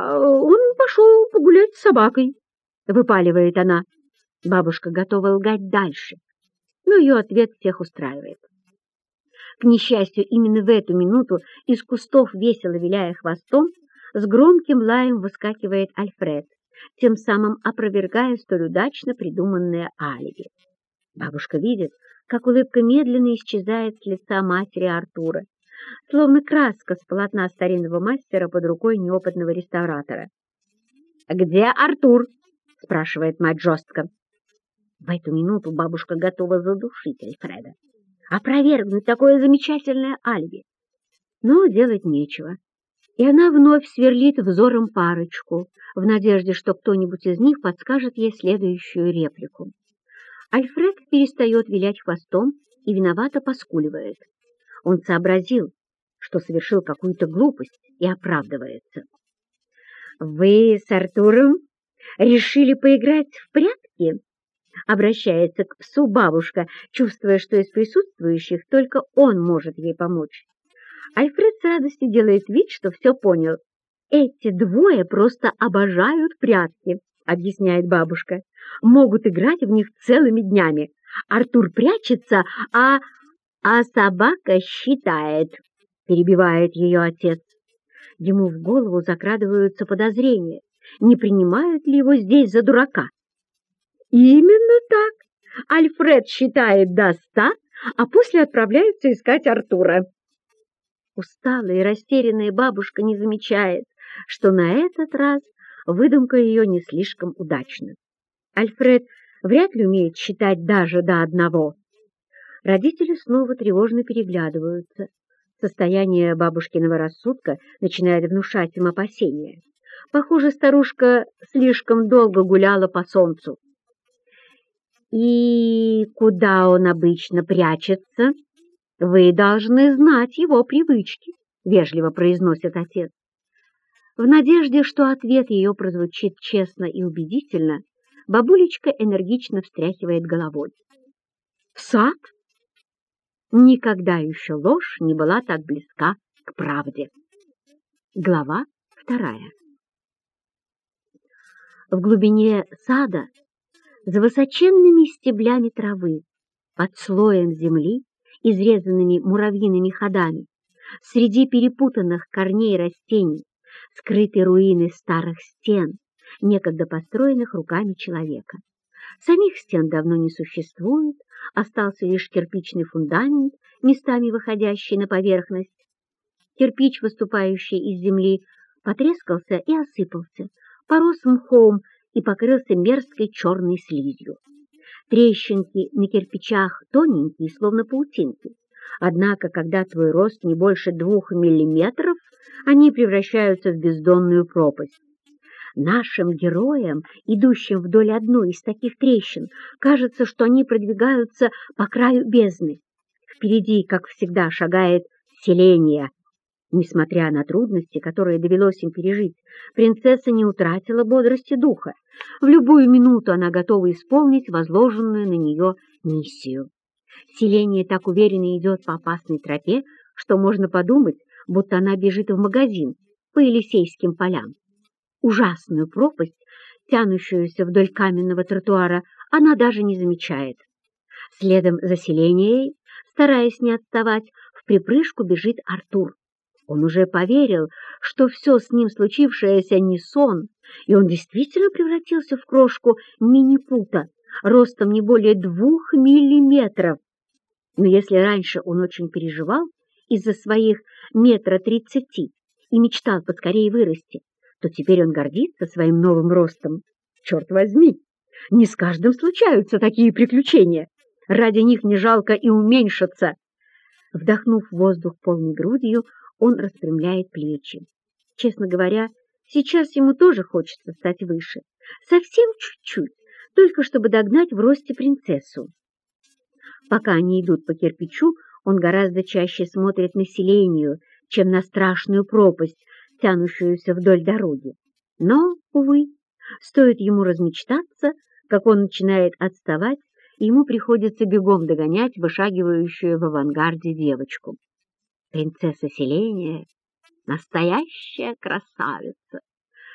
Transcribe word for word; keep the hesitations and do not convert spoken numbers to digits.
А он пошел погулять с собакой, выпаливает она. Бабушка готова лгать дальше, но ее ответ всех устраивает. К несчастью, именно в эту минуту из кустов, весело виляя хвостом, с громким лаем выскакивает Альфред, тем самым опровергая столь удачно придуманное алиби. Бабушка видит, как улыбка медленно исчезает с лица матери Артура, словно краска с полотна старинного мастера под рукой неопытного реставратора. «Где Артур?» — спрашивает мать жестко. В эту минуту бабушка готова задушить Альфреда, опровергнуть такое замечательное алиби. Но делать нечего, и она вновь сверлит взором парочку, в надежде, что кто-нибудь из них подскажет ей следующую реплику. Альфред перестает вилять хвостом и виновато поскуливает. Он сообразил, что совершил какую-то глупость, и оправдывается. «Вы с Артуром решили поиграть в прятки?» Обращается к псу бабушка, чувствуя, что из присутствующих только он может ей помочь. Альфред с радостью делает вид, что все понял. «Эти двое просто обожают прятки», — объясняет бабушка. «Могут играть в них целыми днями. Артур прячется, а... а собака считает», — перебивает ее отец. Ему в голову закрадываются подозрения, не принимают ли его здесь за дурака. Именно так. Альфред считает до ста, а после отправляется искать Артура. Усталая и растерянная бабушка не замечает, что на этот раз выдумка ее не слишком удачна. Альфред вряд ли умеет считать даже до одного. Родители снова тревожно переглядываются. Состояние бабушкиного рассудка начинает внушать им опасения. Похоже, старушка слишком долго гуляла по солнцу. «И куда он обычно прячется? Вы должны знать его привычки», — вежливо произносит отец. В надежде, что ответ ее прозвучит честно и убедительно, бабулечка энергично встряхивает головой. «В сад?» Никогда еще ложь не была так близка к правде. Глава вторая. В глубине сада, за высоченными стеблями травы, под слоем земли, изрезанными муравьиными ходами, среди перепутанных корней растений, скрыты руины старых стен, некогда построенных руками человека. Самих стен давно не существует, остался лишь кирпичный фундамент, местами выходящий на поверхность. Кирпич, выступающий из земли, потрескался и осыпался, порос мхом и покрылся мерзкой черной слизью. Трещинки на кирпичах тоненькие, словно паутинки. Однако, когда твой рост не больше двух миллиметров, они превращаются в бездонную пропасть. Нашим героям, идущим вдоль одной из таких трещин, кажется, что они продвигаются по краю бездны. Впереди, как всегда, шагает селение. Несмотря на трудности, которые довелось им пережить, принцесса не утратила бодрости духа. В любую минуту она готова исполнить возложенную на нее миссию. Селение так уверенно идет по опасной тропе, что можно подумать, будто она бежит в магазин по Елисейским полям. Ужасную пропасть, тянущуюся вдоль каменного тротуара, она даже не замечает. Следом за селенией, стараясь не отставать, вприпрыжку бежит Артур. Он уже поверил, что все с ним случившееся не сон, и он действительно превратился в крошку минипута, ростом не более двух миллиметров. Но если раньше он очень переживал из-за своих метра тридцати и мечтал поскорее вырасти, то теперь он гордится своим новым ростом. Черт возьми, не с каждым случаются такие приключения. Ради них не жалко и уменьшиться. Вдохнув воздух полной грудью, он распрямляет плечи. Честно говоря, сейчас ему тоже хочется стать выше. Совсем чуть-чуть, только чтобы догнать в росте принцессу. Пока они идут по кирпичу, он гораздо чаще смотрит на селению, чем на страшную пропасть, тянущуюся вдоль дороги. Но, увы, стоит ему размечтаться, как он начинает отставать, и ему приходится бегом догонять вышагивающую в авангарде девочку. Принцесса селения — настоящая красавица.